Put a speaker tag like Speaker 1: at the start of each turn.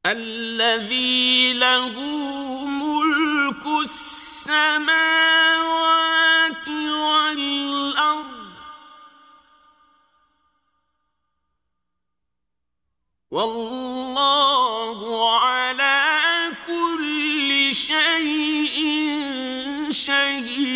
Speaker 1: الذي له ملك السماوات والأرض والله على كل شيء شهيد.